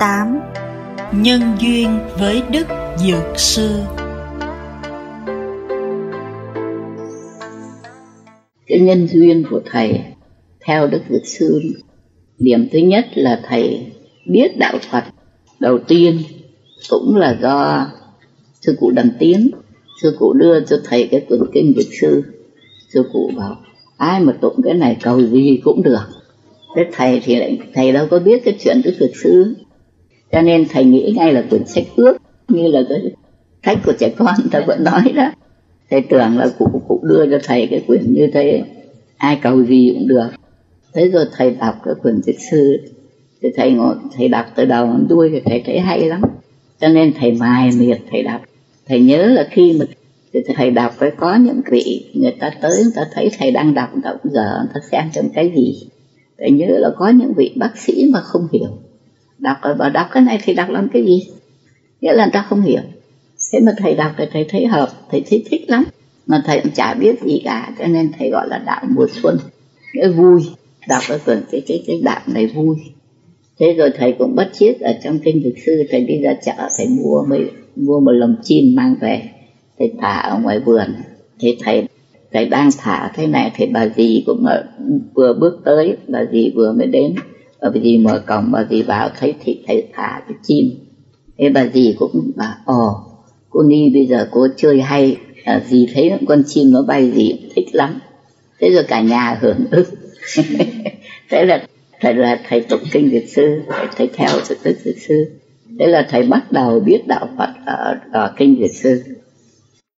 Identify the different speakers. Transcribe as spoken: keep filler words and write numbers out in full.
Speaker 1: tám. Nhân duyên với Đức Dược Sư.
Speaker 2: Cái nhân duyên của thầy theo Đức Dược Sư, điểm thứ nhất là thầy biết đạo Phật đầu tiên cũng là do sư cụ Đầm Tiến. Sư cụ đưa cho thầy cái quyển kinh Dược Sư. Sư cụ bảo ai mà tụng cái này cầu gì cũng được. Thế thầy thì lại thầy đâu có biết cái chuyện Đức Dược Sư, cho nên thầy nghĩ ngay là quyển sách ước, như là cái sách của trẻ con ta vẫn nói đó. Thầy tưởng là cụ cụ đưa cho thầy cái quyển như thế, ai cầu gì cũng được. Thế rồi thầy đọc cái quyển Dược Sư, thì thầy ngồi thầy đọc từ đầu đến đuôi thì thầy thấy hay lắm, cho nên thầy mài miệt thầy đọc. Thầy nhớ là khi mà thầy đọc phải có những vị người ta tới, người ta thấy thầy đang đọc đọc giờ người ta xem trong cái gì. Thầy nhớ là có những vị bác sĩ mà không hiểu, đọc rồi bảo đọc cái này thì đọc làm cái gì, nghĩa là người ta không hiểu. Thế mà thầy đọc thì thầy thấy hợp, thầy thấy thích lắm, mà thầy cũng chả biết gì cả, cho nên thầy gọi là đạo mùa xuân, nghĩa vui. Đọc cái quyển cái cái cái đạo này vui. Thế rồi thầy cũng bắt chiết ở trong kinh Dược Sư, thầy đi ra chợ thầy mua mấy mua một lồng chim mang về, thầy thả ở ngoài vườn. Thế thầy thầy đang thả thế này thì bà dì cũng ở, vừa bước tới, bà dì vừa mới đến, bà dì mở cổng, bà dì vào thấy thì thầy thả cái chim. Thế bà dì cũng bảo ồ cô Ni bây giờ cô chơi hay, à, dì thấy con chim nó bay dì thích lắm. Thế rồi cả nhà hưởng ứng. Thế là thầy là thầy tụng kinh Dược Sư, thầy, thầy theo sự Đức Dược Sư. Thế là thầy bắt đầu biết đạo Phật ở, ở kinh Dược Sư.